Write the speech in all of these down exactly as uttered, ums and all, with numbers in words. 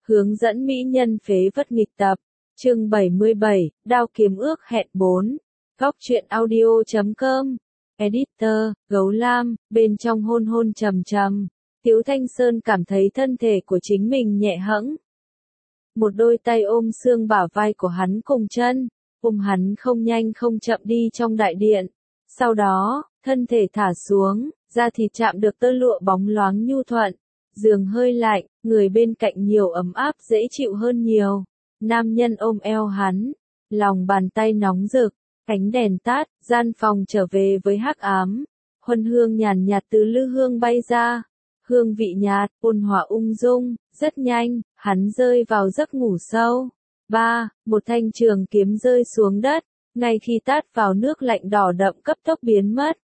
Hướng dẫn mỹ nhân phế vật nghịch tập. Chương bảy mươi bảy, Đao kiếm ước hẹn bốn. Góc truyện audio chấm com. Editor, Gấu Lam, bên trong hôn hôn trầm trầm. Tiếu Thanh Sơn cảm thấy thân thể của chính mình nhẹ hẫng. Một đôi tay ôm xương bả vai của hắn cùng chân, ôm hắn không nhanh không chậm đi trong đại điện. Sau đó, thân thể thả xuống, da thịt chạm được tơ lụa bóng loáng nhu thuận. Giường hơi lạnh, người bên cạnh nhiều ấm áp dễ chịu hơn nhiều. Nam nhân ôm eo hắn, lòng bàn tay nóng rực, ánh đèn tắt, gian phòng trở về với hắc ám. Huân hương nhàn nhạt từ lư hương bay ra, hương vị nhạt, ôn hòa ung dung, rất nhanh, hắn rơi vào giấc ngủ sâu. Ba, một thanh trường kiếm rơi xuống đất, ngay khi tát vào nước lạnh đỏ đậm cấp tốc biến mất.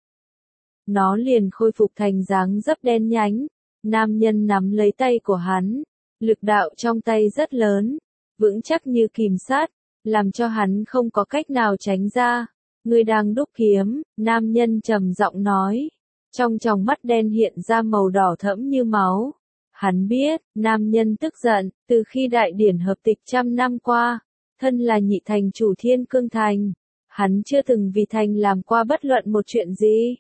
Nó liền khôi phục thành dáng dấp đen nhánh. Nam nhân nắm lấy tay của hắn, lực đạo trong tay rất lớn, vững chắc như kìm sát, làm cho hắn không có cách nào tránh ra. Ngươi đang đúc kiếm, nam nhân trầm giọng nói, trong tròng mắt đen hiện ra màu đỏ thẫm như máu. Hắn biết, nam nhân tức giận, từ khi đại điển hợp tịch trăm năm qua, thân là nhị thành chủ Thiên Cương Thành, hắn chưa từng vì thành làm qua bất luận một chuyện gì.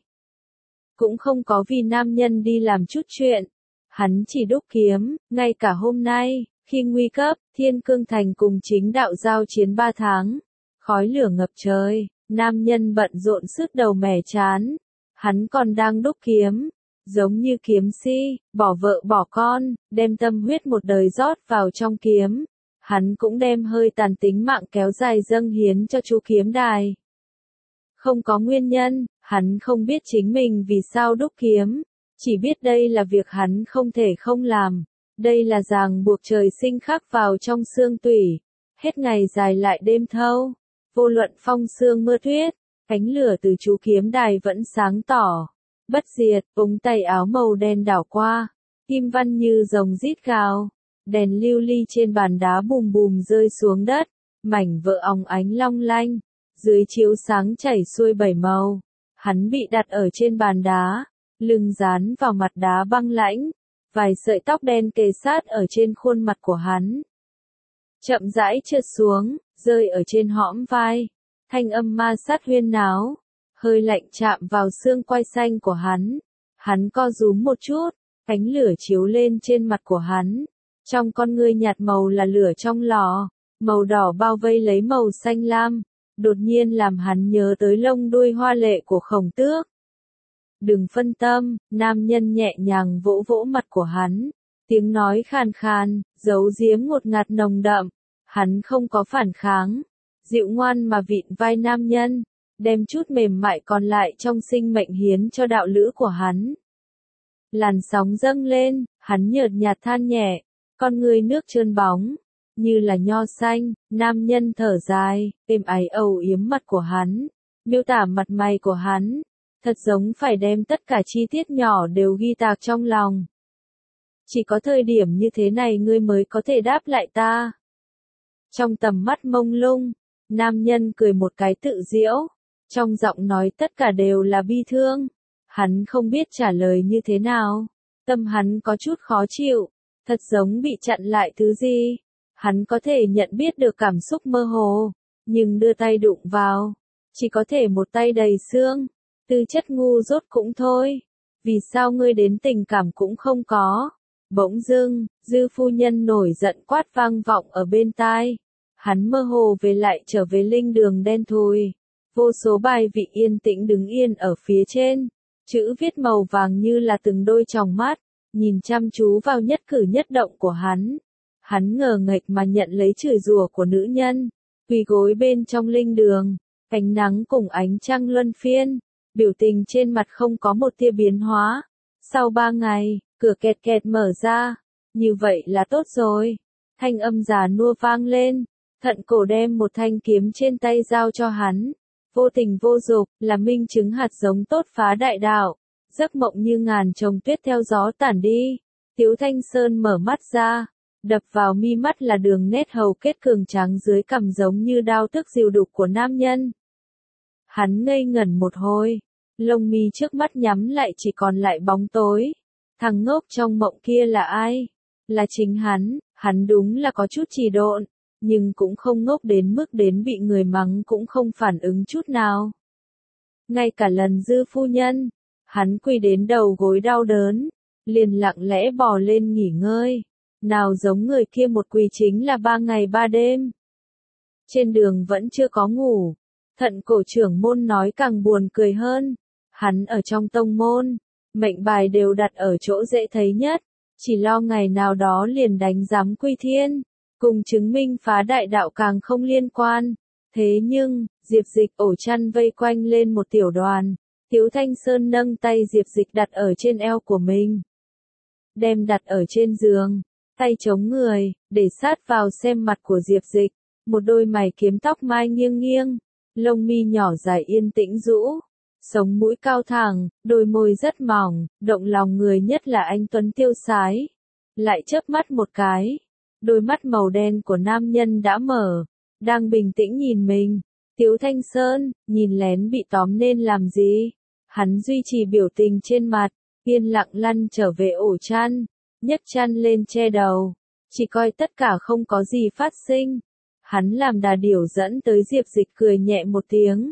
Cũng không có vì nam nhân đi làm chút chuyện, hắn chỉ đúc kiếm. Ngay cả hôm nay, khi nguy cấp, Thiên Cương Thành cùng chính đạo giao chiến ba tháng, khói lửa ngập trời, nam nhân bận rộn sứt đầu mẻ chán, hắn còn đang đúc kiếm, giống như kiếm si, bỏ vợ bỏ con, đem tâm huyết một đời rót vào trong kiếm, hắn cũng đem hơi tàn tính mạng kéo dài dâng hiến cho chú kiếm đài. Không có nguyên nhân, hắn không biết chính mình vì sao đúc kiếm, chỉ biết đây là việc hắn không thể không làm, đây là ràng buộc trời sinh khắc vào trong xương tủy, hết ngày dài lại đêm thâu, vô luận phong sương mưa tuyết, ánh lửa từ chú kiếm đài vẫn sáng tỏ, bất diệt. Ống tay áo màu đen đảo qua, kim văn như rồng rít gào, đèn lưu ly trên bàn đá bùm bùm rơi xuống đất, mảnh vỡ óng ánh long lanh, dưới chiếu sáng chảy xuôi bảy màu. Hắn bị đặt ở trên bàn đá, lưng dán vào mặt đá băng lãnh, vài sợi tóc đen kề sát ở trên khuôn mặt của hắn. Chậm rãi trượt xuống, rơi ở trên hõm vai, thanh âm ma sát huyên náo, hơi lạnh chạm vào xương quai xanh của hắn. Hắn co rúm một chút, ánh lửa chiếu lên trên mặt của hắn. Trong con ngươi nhạt màu là lửa trong lò, màu đỏ bao vây lấy màu xanh lam, đột nhiên làm hắn nhớ tới lông đuôi hoa lệ của Khổng Tước. Đừng phân tâm, nam nhân nhẹ nhàng vỗ vỗ mặt của hắn, tiếng nói khàn khàn, giấu giếm ngột ngạt nồng đậm. Hắn không có phản kháng, dịu ngoan mà vịn vai nam nhân, đem chút mềm mại còn lại trong sinh mệnh hiến cho đạo lữ của hắn. Làn sóng dâng lên, hắn nhợt nhạt than nhẹ, con người nước trơn bóng, như là nho xanh. Nam nhân thở dài, êm ái âu yếm mặt của hắn, miêu tả mặt mày của hắn, thật giống phải đem tất cả chi tiết nhỏ đều ghi tạc trong lòng. Chỉ có thời điểm như thế này ngươi mới có thể đáp lại ta. Trong tầm mắt mông lung, nam nhân cười một cái tự giễu, trong giọng nói tất cả đều là bi thương. Hắn không biết trả lời như thế nào, tâm hắn có chút khó chịu, thật giống bị chặn lại thứ gì. Hắn có thể nhận biết được cảm xúc mơ hồ, nhưng đưa tay đụng vào, chỉ có thể một tay đầy xương, tư chất ngu dốt cũng thôi. Vì sao ngươi đến tình cảm cũng không có? Bỗng dưng, dư phu nhân nổi giận quát vang vọng ở bên tai. Hắn mơ hồ về lại trở về linh đường đen thui. Vô số bài vị yên tĩnh đứng yên ở phía trên. Chữ viết màu vàng như là từng đôi tròng mắt, nhìn chăm chú vào nhất cử nhất động của hắn. Hắn ngờ nghệch mà nhận lấy chửi rủa của nữ nhân, quỳ gối bên trong linh đường, ánh nắng cùng ánh trăng luân phiên, biểu tình trên mặt không có một tia biến hóa. Sau ba ngày, cửa kẹt kẹt mở ra, như vậy là tốt rồi. Thanh âm già nua vang lên, thận cổ đem một thanh kiếm trên tay giao cho hắn. Vô tình vô dục, là minh chứng hạt giống tốt phá đại đạo. Giấc mộng như ngàn chồng tuyết theo gió tản đi. Tiếu Thanh Sơn mở mắt ra, đập vào mi mắt là đường nét hầu kết cường tráng dưới cằm giống như đao tức dìu đục của nam nhân. Hắn ngây ngẩn một hồi, lông mi trước mắt nhắm lại chỉ còn lại bóng tối. Thằng ngốc trong mộng kia là ai? Là chính hắn, Hắn đúng là có chút trì độn, nhưng cũng không ngốc đến mức đến bị người mắng cũng không phản ứng chút nào. Ngay cả lần Dư phu nhân, hắn quỳ đến đầu gối đau đớn, liền lặng lẽ bò lên nghỉ ngơi. Nào giống người kia một quỳ chính là ba ngày ba đêm. Trên đường vẫn chưa có ngủ. Thận cổ trưởng môn nói càng buồn cười hơn. Hắn ở trong tông môn, mệnh bài đều đặt ở chỗ dễ thấy nhất, chỉ lo ngày nào đó liền đánh giám quy thiên, cùng chứng minh phá đại đạo càng không liên quan. Thế nhưng, Diệp Dịch ổ chăn vây quanh lên một tiểu đoàn, Tiếu Thanh Sơn nâng tay Diệp Dịch đặt ở trên eo của mình. Đem đặt ở trên giường, tay chống người, để sát vào xem mặt của Diệp Dịch, một đôi mày kiếm tóc mai nghiêng nghiêng, lông mi nhỏ dài yên tĩnh rũ, sống mũi cao thẳng, đôi môi rất mỏng, động lòng người nhất là anh tuấn tiêu sái. Lại chớp mắt một cái, đôi mắt màu đen của nam nhân đã mở, đang bình tĩnh nhìn mình. Tiếu Thanh Sơn, nhìn lén bị tóm nên làm gì? Hắn duy trì biểu tình trên mặt, yên lặng lăn trở về ổ chăn, nhấc chăn lên che đầu, chỉ coi tất cả không có gì phát sinh. Hắn làm đà điểu dẫn tới Diệp Dịch cười nhẹ một tiếng.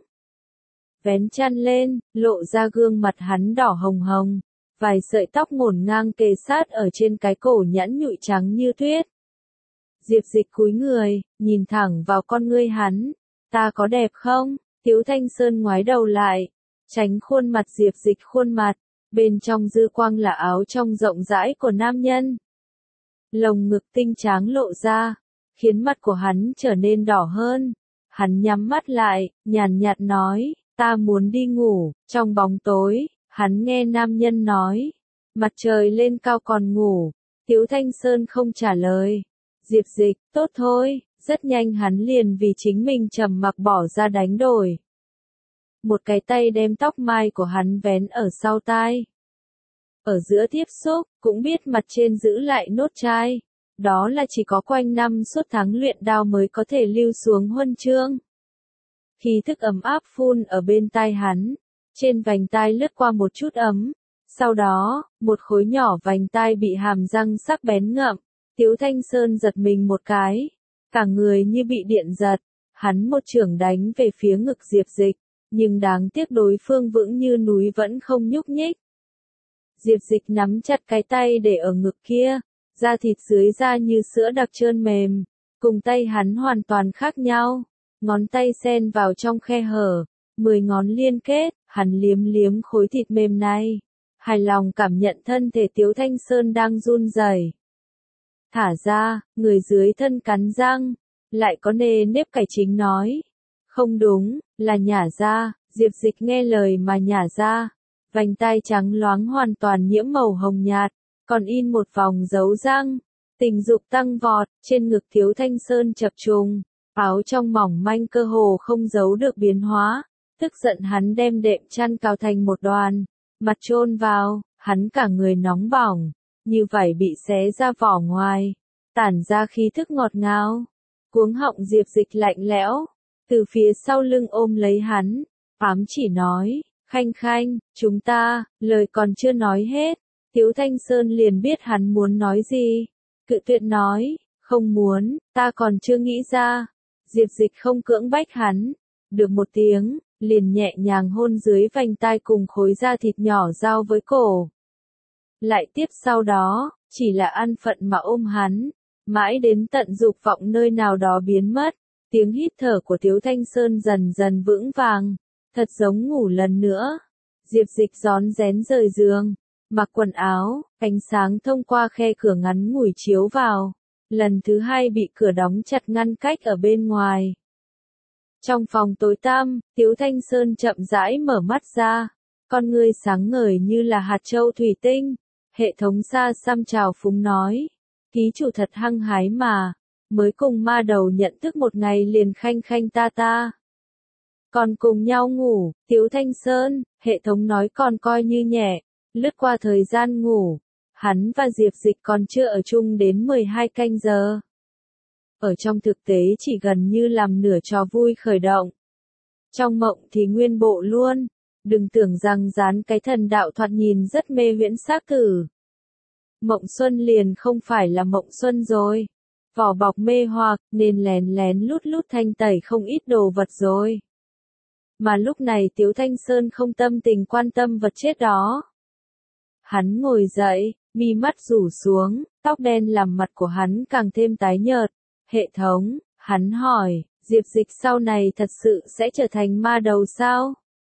Vén chăn lên, lộ ra gương mặt hắn đỏ hồng hồng, vài sợi tóc ngổn ngang kề sát ở trên cái cổ nhẵn nhụi trắng như tuyết. Diệp Dịch cúi người, nhìn thẳng vào con ngươi hắn. Ta có đẹp không? Tiếu Thanh Sơn ngoái đầu lại, tránh khuôn mặt Diệp Dịch khuôn mặt, bên trong dư quang là áo trong rộng rãi của nam nhân. Lồng ngực tinh tráng lộ ra, khiến mặt của hắn trở nên đỏ hơn. Hắn nhắm mắt lại, nhàn nhạt nói, ta muốn đi ngủ. Trong bóng tối, hắn nghe nam nhân nói, mặt trời lên cao còn ngủ. Tiếu Thanh Sơn không trả lời. Diệp Dịch, tốt thôi. Rất nhanh hắn liền vì chính mình trầm mặc bỏ ra đánh đổi. Một cái tay đem tóc mai của hắn vén ở sau tai. Ở giữa tiếp xúc, cũng biết mặt trên giữ lại nốt chai. Đó là chỉ có quanh năm suốt tháng luyện đao mới có thể lưu xuống huân chương. Khí thức ấm áp phun ở bên tai hắn, trên vành tai lướt qua một chút ấm. Sau đó, một khối nhỏ vành tai bị hàm răng sắc bén ngậm. Tiếu Thanh Sơn giật mình một cái. Cả người như bị điện giật, hắn một chưởng đánh về phía ngực Diệp Dịch, nhưng đáng tiếc đối phương vững như núi vẫn không nhúc nhích. Diệp Dịch nắm chặt cái tay để ở ngực kia, da thịt dưới da như sữa đặc trơn mềm, cùng tay hắn hoàn toàn khác nhau, ngón tay xen vào trong khe hở, mười ngón liên kết, hắn liếm liếm khối thịt mềm này, hài lòng cảm nhận thân thể Tiếu Thanh Sơn đang run rẩy. Thả ra, người dưới thân cắn răng, lại có nề nếp cải chính nói. Không đúng, là nhả ra. Diệp Dịch nghe lời mà nhả ra. Vành tai trắng loáng hoàn toàn nhiễm màu hồng nhạt, còn in một vòng dấu răng. Tình dục tăng vọt, trên ngực Tiếu Thanh Sơn chập trùng, áo trong mỏng manh cơ hồ không giấu được biến hóa. Tức giận hắn đem đệm chăn cào thành một đoàn, mặt chôn vào, hắn cả người nóng bỏng. Như vải bị xé ra vỏ ngoài, tản ra khí thức ngọt ngào. Cuống họng Diệp Dịch lạnh lẽo, từ phía sau lưng ôm lấy hắn, ám chỉ nói, Khanh Khanh, chúng ta, lời còn chưa nói hết. Tiếu Thanh Sơn liền biết hắn muốn nói gì, cự tuyệt nói, không muốn, ta còn chưa nghĩ ra. Diệp Dịch không cưỡng bách hắn, được một tiếng, liền nhẹ nhàng hôn dưới vành tai cùng khối da thịt nhỏ giao với cổ. Lại tiếp sau đó, chỉ là an phận mà ôm hắn, mãi đến tận dục vọng nơi nào đó biến mất, tiếng hít thở của Tiếu Thanh Sơn dần dần vững vàng, thật giống ngủ lần nữa. Diệp Dịch rón rén rời giường, mặc quần áo, ánh sáng thông qua khe cửa ngắn ngủi chiếu vào, lần thứ hai bị cửa đóng chặt ngăn cách ở bên ngoài. Trong phòng tối tăm, Tiếu Thanh Sơn chậm rãi mở mắt ra, con ngươi sáng ngời như là hạt châu thủy tinh. Hệ thống xa xăm chào phúng nói, ký chủ thật hăng hái mà, mới cùng ma đầu nhận thức một ngày liền khanh khanh ta ta. Còn cùng nhau ngủ, Tiếu Thanh Sơn, hệ thống nói còn coi như nhẹ, lướt qua thời gian ngủ, hắn và Diệp Dịch còn chưa ở chung đến mười hai canh giờ. Ở trong thực tế chỉ gần như làm nửa trò vui khởi động. Trong mộng thì nguyên bộ luôn. Đừng tưởng rằng dán cái thần đạo thoạt nhìn rất mê huyễn xác tử. Mộng xuân liền không phải là mộng xuân rồi. vỏ bọc mê hoặc, nên lén lén lút lút thanh tẩy không ít đồ vật rồi. Mà lúc này Tiếu Thanh Sơn không tâm tình quan tâm vật chết đó. Hắn ngồi dậy, mi mắt rủ xuống, tóc đen làm mặt của hắn càng thêm tái nhợt. Hệ thống, hắn hỏi, Diệp Dịch sau này thật sự sẽ trở thành ma đầu sao?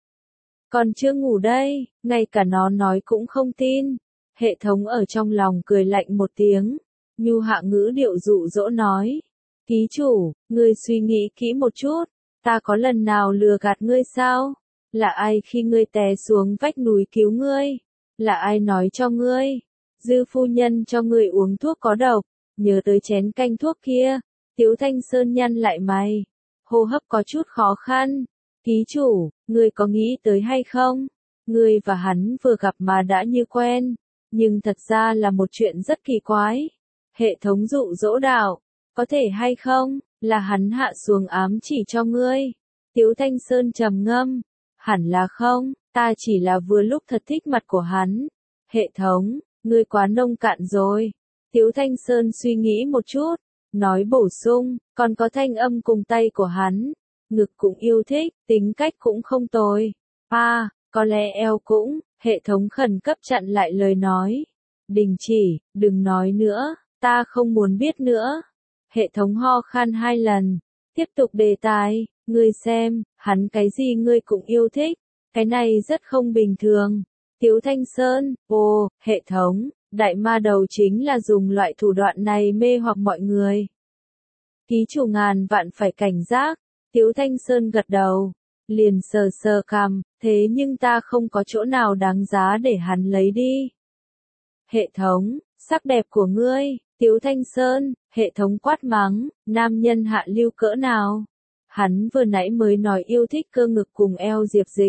Còn chưa ngủ đây, ngay cả nó nói cũng không tin. Hệ thống ở trong lòng cười lạnh một tiếng, nhu hạ ngữ điệu dụ dỗ nói. Ký chủ, ngươi suy nghĩ kỹ một chút, ta có lần nào lừa gạt ngươi sao? Là ai khi ngươi té xuống vách núi cứu ngươi? Là ai nói cho ngươi? Dư phu nhân cho ngươi uống thuốc có độc, nhớ tới chén canh thuốc kia. Tiếu Thanh Sơn nhăn lại mày, hô hấp có chút khó khăn. Ký chủ, ngươi có nghĩ tới hay không? Ngươi và hắn vừa gặp mà đã như quen, nhưng thật ra là một chuyện rất kỳ quái. Hệ thống dụ dỗ đạo, có thể hay không, là hắn hạ xuống ám chỉ cho ngươi? Tiếu Thanh Sơn trầm ngâm, hẳn là không, ta chỉ là vừa lúc thật thích mặt của hắn. Hệ thống, ngươi quá nông cạn rồi. Tiếu Thanh Sơn suy nghĩ một chút, nói bổ sung, còn có thanh âm cùng tay của hắn. Ngực cũng yêu thích, tính cách cũng không tồi. À, có lẽ eo cũng, hệ thống khẩn cấp chặn lại lời nói. Đình chỉ, đừng nói nữa, ta không muốn biết nữa. Hệ thống ho khan hai lần, tiếp tục đề tài, ngươi xem, hắn cái gì ngươi cũng yêu thích, cái này rất không bình thường. Tiếu Thanh Sơn, ồ, hệ thống, đại ma đầu chính là dùng loại thủ đoạn này mê hoặc mọi người. Ký chủ ngàn vạn phải cảnh giác. Tiếu Thanh Sơn gật đầu, liền sờ sờ cằm, thế nhưng ta không có chỗ nào đáng giá để hắn lấy đi. Hệ thống, sắc đẹp của ngươi, Tiếu Thanh Sơn, hệ thống quát mắng, nam nhân hạ lưu cỡ nào? Hắn vừa nãy mới nói yêu thích cơ ngực cùng eo Diệp Dịch.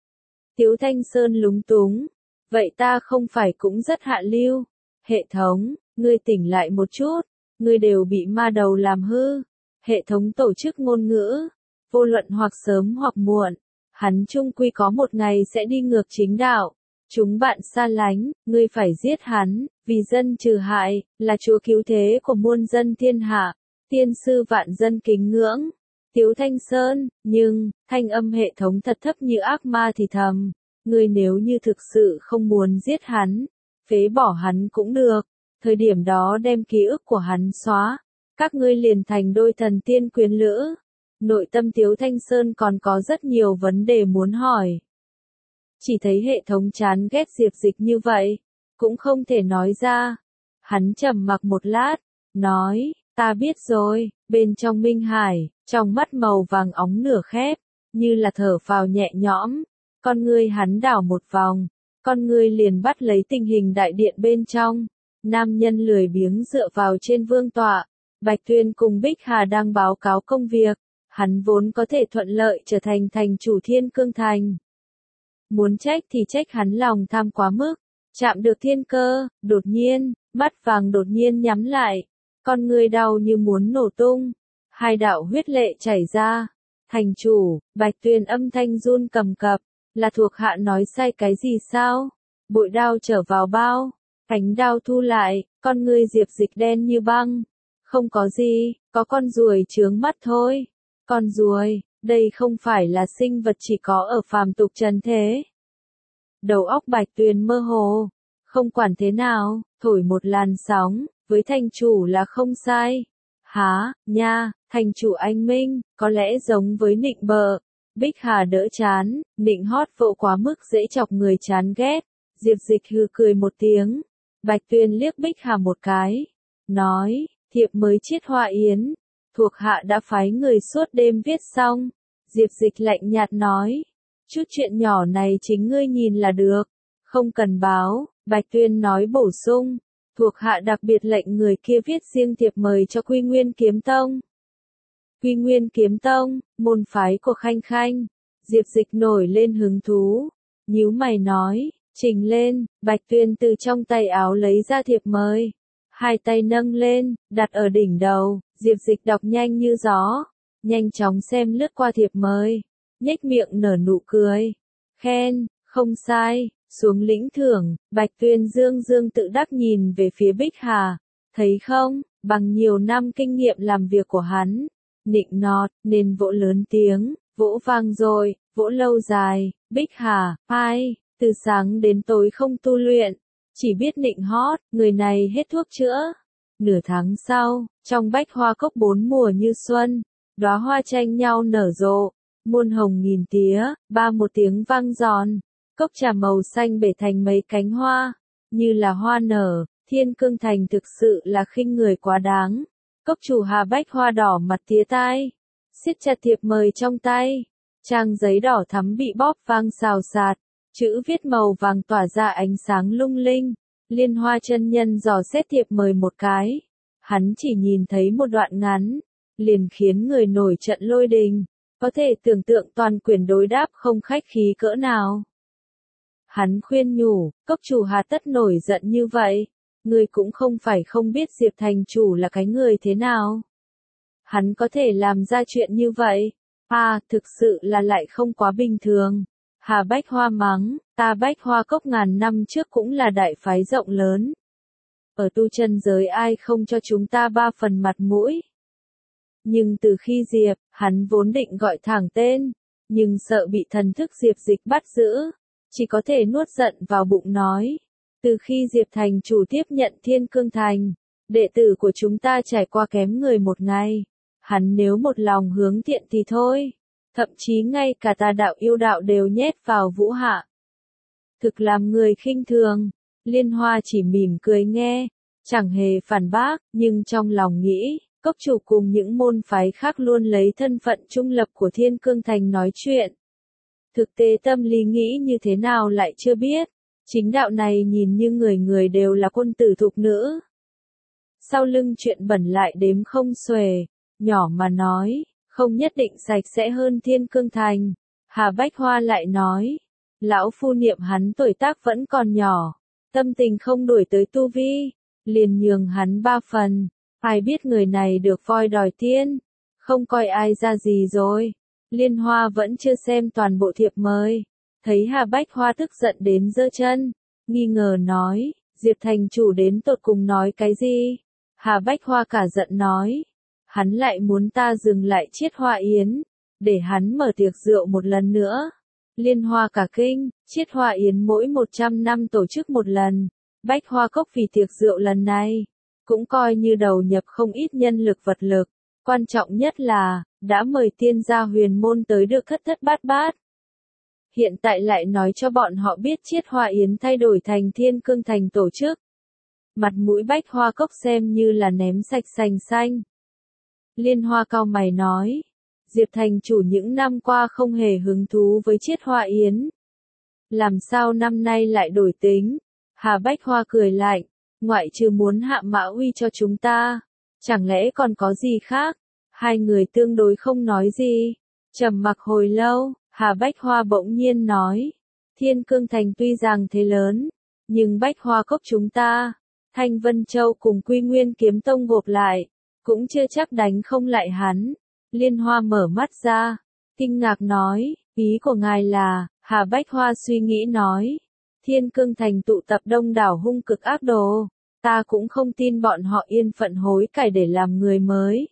Tiếu Thanh Sơn lúng túng, vậy ta không phải cũng rất hạ lưu? Hệ thống, ngươi tỉnh lại một chút, ngươi đều bị ma đầu làm hư. Hệ thống tổ chức ngôn ngữ, vô luận hoặc sớm hoặc muộn, hắn chung quy có một ngày sẽ đi ngược chính đạo. Chúng bạn xa lánh, ngươi phải giết hắn, vì dân trừ hại, là chúa cứu thế của muôn dân thiên hạ, tiên sư vạn dân kính ngưỡng. Tiếu Thanh Sơn, nhưng, thanh âm hệ thống thật thấp như ác ma thì thầm, ngươi nếu như thực sự không muốn giết hắn, phế bỏ hắn cũng được, thời điểm đó đem ký ức của hắn xóa. Các ngươi liền thành đôi thần tiên quyến lữ. Nội tâm Tiếu Thanh Sơn còn có rất nhiều vấn đề muốn hỏi. Chỉ thấy hệ thống chán ghét Diệp Dịch như vậy, cũng không thể nói ra. Hắn trầm mặc một lát, nói, ta biết rồi, bên trong Minh Hải, trong mắt màu vàng óng nửa khép, như là thở phào nhẹ nhõm. Con ngươi hắn đảo một vòng, con ngươi liền bắt lấy tình hình đại điện bên trong. Nam nhân lười biếng dựa vào trên vương tọa. Bạch Tuyên cùng Bích Hà đang báo cáo công việc, hắn vốn có thể thuận lợi trở thành thành chủ Thiên Cương Thành. Muốn trách thì trách hắn lòng tham quá mức, chạm được thiên cơ, đột nhiên, mắt vàng đột nhiên nhắm lại, con người đau như muốn nổ tung, hai đạo huyết lệ chảy ra. Thành chủ, Bạch Tuyên âm thanh run cầm cập, là thuộc hạ nói sai cái gì sao? Bội đao trở vào bao, cánh đao thu lại, con người Diệp Dịch đen như băng. Không có gì, có con ruồi chướng mắt thôi. Con ruồi, đây không phải là sinh vật chỉ có ở phàm tục trần thế. Đầu óc Bạch Tuyền mơ hồ, không quản thế nào, thổi một làn sóng, với thành chủ là không sai. Há, nha, thành chủ anh Minh, có lẽ giống với nịnh bợ. Bích Hà đỡ chán, nịnh hót vỗ quá mức dễ chọc người chán ghét. Diệp Dịch hừ cười một tiếng. Bạch Tuyền liếc Bích Hà một cái, nói, thiệp mới chiết hoa yến, thuộc hạ đã phái người suốt đêm viết xong. Diệp Dịch lạnh nhạt nói, chút chuyện nhỏ này chính ngươi nhìn là được, không cần báo. Bạch Tuyên nói bổ sung, thuộc hạ đặc biệt lệnh người kia viết riêng thiệp mời cho Quy Nguyên Kiếm Tông. Quy Nguyên Kiếm Tông, môn phái của Khanh Khanh. Diệp Dịch nổi lên hứng thú, nhíu mày nói, trình lên. Bạch Tuyên từ trong tay áo lấy ra thiệp mời, hai tay nâng lên, đặt ở đỉnh đầu. Diệp Dịch đọc nhanh như gió, nhanh chóng xem lướt qua thiệp mời, nhếch miệng nở nụ cười, khen, không sai, xuống lĩnh thưởng. Bạch Tuyên dương dương tự đắc nhìn về phía Bích Hà, thấy không, Bằng nhiều năm kinh nghiệm làm việc của hắn, nịnh nọt, nên vỗ lớn tiếng, vỗ vang rồi, vỗ lâu dài, Bích Hà, ai, từ sáng đến tối không tu luyện, chỉ biết nịnh hót, người này hết thuốc chữa. Nửa tháng sau, trong bách hoa cốc bốn mùa như xuân, đóa hoa tranh nhau nở rộ, muôn hồng nghìn tía, ba một tiếng vang giòn, cốc trà màu xanh bể thành mấy cánh hoa, như là hoa nở. Thiên Cương Thành thực sự là khinh người quá đáng. Cốc chủ Hà Bách Hoa đỏ mặt tía tai, siết chặt thiệp mời trong tay, trang giấy đỏ thắm bị bóp vang xào xạc, chữ viết màu vàng tỏa ra ánh sáng lung linh. Liên Hoa chân nhân dò xét thiệp mời một cái, hắn chỉ nhìn thấy một đoạn ngắn, liền khiến người nổi trận lôi đình, có thể tưởng tượng toàn quyền đối đáp không khách khí cỡ nào. Hắn khuyên nhủ, cốc chủ Hà tất nổi giận như vậy. Ngươi cũng không phải không biết Diệp thành chủ là cái người thế nào. Hắn có thể làm ra chuyện như vậy. À, thực sự là lại không quá bình thường. Hà Bách Hoa mắng, ta Bách Hoa cốc ngàn năm trước cũng là đại phái rộng lớn. Ở tu chân giới ai không cho chúng ta ba phần mặt mũi. Nhưng từ khi Diệp, hắn vốn định gọi thẳng tên, nhưng sợ bị thần thức Diệp Dịch bắt giữ, chỉ có thể nuốt giận vào bụng nói. Từ khi Diệp thành chủ tiếp nhận Thiên Cương Thành, đệ tử của chúng ta trải qua kém người một ngày. Hắn nếu một lòng hướng thiện thì thôi. Thậm chí ngay cả tà đạo yêu đạo đều nhét vào vũ hạ. Thực làm người khinh thường. Liên Hoa chỉ mỉm cười nghe, chẳng hề phản bác, nhưng trong lòng nghĩ, cốc chủ cùng những môn phái khác luôn lấy thân phận trung lập của Thiên Cương Thành nói chuyện. Thực tế tâm lý nghĩ như thế nào lại chưa biết. Chính đạo này nhìn như người người đều là quân tử thục nữ. Sau lưng chuyện bẩn lại đếm không xuể, nhỏ mà nói, không nhất định sạch sẽ hơn Thiên Cương Thành. Hà Bách Hoa lại nói, lão phu niệm hắn tuổi tác vẫn còn nhỏ, tâm tình không đuổi tới tu vi, liền nhường hắn ba phần. Ai biết người này được voi đòi tiên, không coi ai ra gì rồi. Liên Hoa vẫn chưa xem toàn bộ thiệp mời. Thấy Hà Bách Hoa tức giận đến giơ chân, nghi ngờ nói, Diệp thành chủ đến tột cùng nói cái gì? Hà Bách Hoa cả giận nói, hắn lại muốn ta dừng lại chiết hoa yến, để hắn mở tiệc rượu một lần nữa. Liên Hoa cả kinh, chiết hoa yến mỗi một trăm năm tổ chức một lần, Bách Hoa cốc vì tiệc rượu lần này, cũng coi như đầu nhập không ít nhân lực vật lực, quan trọng nhất là, đã mời tiên gia huyền môn tới được thất thất bát bát. Hiện tại lại nói cho bọn họ biết chiết hoa yến thay đổi thành Thiên Cương Thành tổ chức. Mặt mũi Bách Hoa cốc xem như là ném sạch sành xanh. Liên Hoa cau mày nói, Diệp thành chủ những năm qua không hề hứng thú với chiết hoa yến. Làm sao năm nay lại đổi tính? Hà Bách Hoa cười lạnh, ngoại trừ muốn hạ mã uy cho chúng ta, chẳng lẽ còn có gì khác? Hai người tương đối không nói gì, trầm mặc hồi lâu. Hà Bách Hoa bỗng nhiên nói, Thiên Cương Thành tuy rằng thế lớn, nhưng Bách Hoa cốc chúng ta, Thanh Vân Châu cùng Quy Nguyên Kiếm Tông gộp lại, cũng chưa chắc đánh không lại hắn. Liên Hoa mở mắt ra, kinh ngạc nói, ý của ngài là, Hà Bách Hoa suy nghĩ nói, Thiên Cương Thành tụ tập đông đảo hung cực ác đồ, ta cũng không tin bọn họ yên phận hối cải để làm người mới.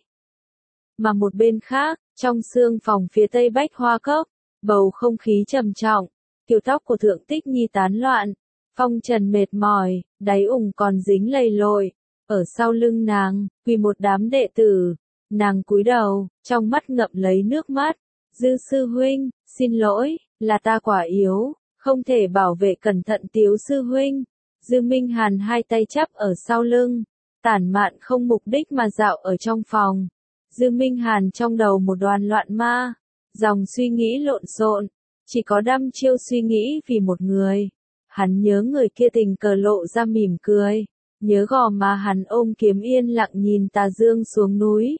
Mà một bên khác, trong sương phòng phía tây Bách Hoa cốc, bầu không khí trầm trọng, kiểu tóc của Thượng Tích Nhi tán loạn, phong trần mệt mỏi, đáy ủng còn dính lầy lội, ở sau lưng nàng, quỳ một đám đệ tử, nàng cúi đầu, trong mắt ngậm lấy nước mắt, Dư sư huynh, xin lỗi, là ta quả yếu, không thể bảo vệ cẩn thận Tiếu sư huynh. Dư Minh Hàn hai tay chắp ở sau lưng, tản mạn không mục đích mà dạo ở trong phòng. Dư Minh Hàn trong đầu một đoàn loạn ma. Dòng suy nghĩ lộn xộn, chỉ có đăm chiêu suy nghĩ vì một người. Hắn nhớ người kia tình cờ lộ ra mỉm cười, nhớ gò má hắn ôm kiếm yên lặng nhìn tà dương xuống núi.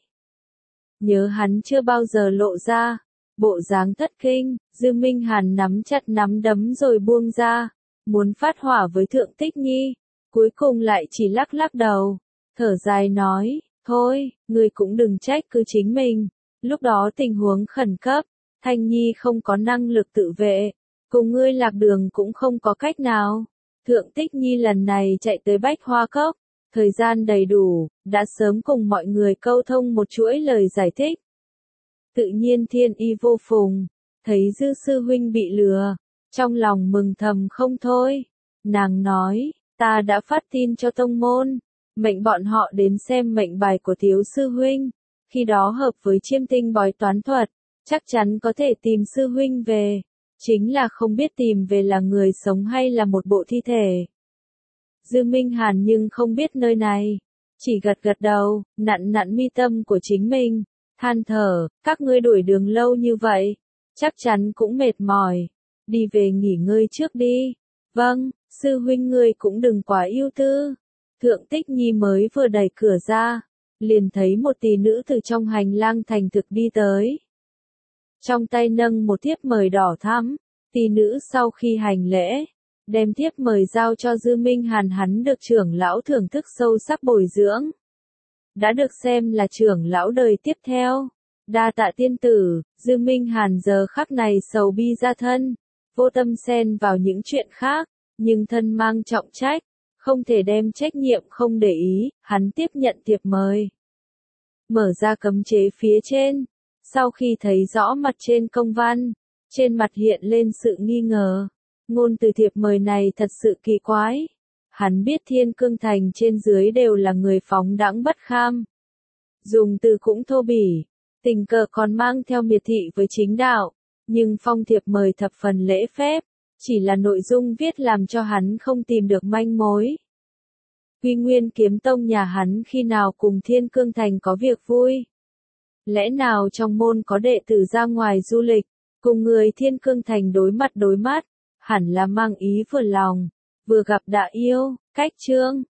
Nhớ hắn chưa bao giờ lộ ra, bộ dáng thất kinh, Dư Minh Hàn nắm chặt nắm đấm rồi buông ra, muốn phát hỏa với Thượng Tích Nhi, cuối cùng lại chỉ lắc lắc đầu, thở dài nói, thôi, người cũng đừng trách cứ chính mình. Lúc đó tình huống khẩn cấp, Thanh Nhi không có năng lực tự vệ, cùng ngươi lạc đường cũng không có cách nào. Thượng Tích Nhi lần này chạy tới Bách Hoa cốc, Thời gian đầy đủ, đã sớm cùng mọi người câu thông một chuỗi lời giải thích. Tự nhiên thiên y vô phùng, thấy Dư sư huynh bị lừa, trong lòng mừng thầm không thôi. Nàng nói, ta đã phát tin cho tông môn, mệnh bọn họ đến xem mệnh bài của thiếu sư huynh, khi đó hợp với chiêm tinh bói toán thuật, chắc chắn có thể tìm sư huynh về, chính là không biết tìm về là người sống hay là một bộ thi thể. Dư Minh Hàn nhưng không biết nơi này, chỉ gật gật đầu, nặn nặn mi tâm của chính mình, than thở, các ngươi đuổi đường lâu như vậy, chắc chắn cũng mệt mỏi, đi về nghỉ ngơi trước đi. Vâng, sư huynh ngươi cũng đừng quá ưu tư. Thượng Tích Nhi mới vừa đẩy cửa ra, liền thấy một tỷ nữ từ trong hành lang thành thực đi tới. Trong tay nâng một thiếp mời đỏ thắm, tỷ nữ sau khi hành lễ, đem thiếp mời giao cho Dư Minh Hàn, hắn được trưởng lão thưởng thức sâu sắc bồi dưỡng. Đã được xem là trưởng lão đời tiếp theo. Đa tạ tiên tử, Dư Minh Hàn giờ khắc này sầu bi ra thân, vô tâm xen vào những chuyện khác, nhưng thân mang trọng trách, không thể đem trách nhiệm không để ý, hắn tiếp nhận thiệp mời. Mở ra cấm chế phía trên, sau khi thấy rõ mặt trên công văn, trên mặt hiện lên sự nghi ngờ. Ngôn từ thiệp mời này thật sự kỳ quái. Hắn biết Thiên Cương Thành trên dưới đều là người phóng đãng bất kham. Dùng từ cũng thô bỉ, tình cờ còn mang theo miệt thị với chính đạo, nhưng phong thiệp mời thập phần lễ phép, chỉ là nội dung viết làm cho hắn không tìm được manh mối. Quy Nguyên Kiếm Tông nhà hắn khi nào cùng Thiên Cương Thành có việc vui? Lẽ nào trong môn có đệ tử ra ngoài du lịch, cùng người Thiên Cương Thành đối mặt đối mắt, hẳn là mang ý vừa lòng, vừa gặp đã yêu, cách chương.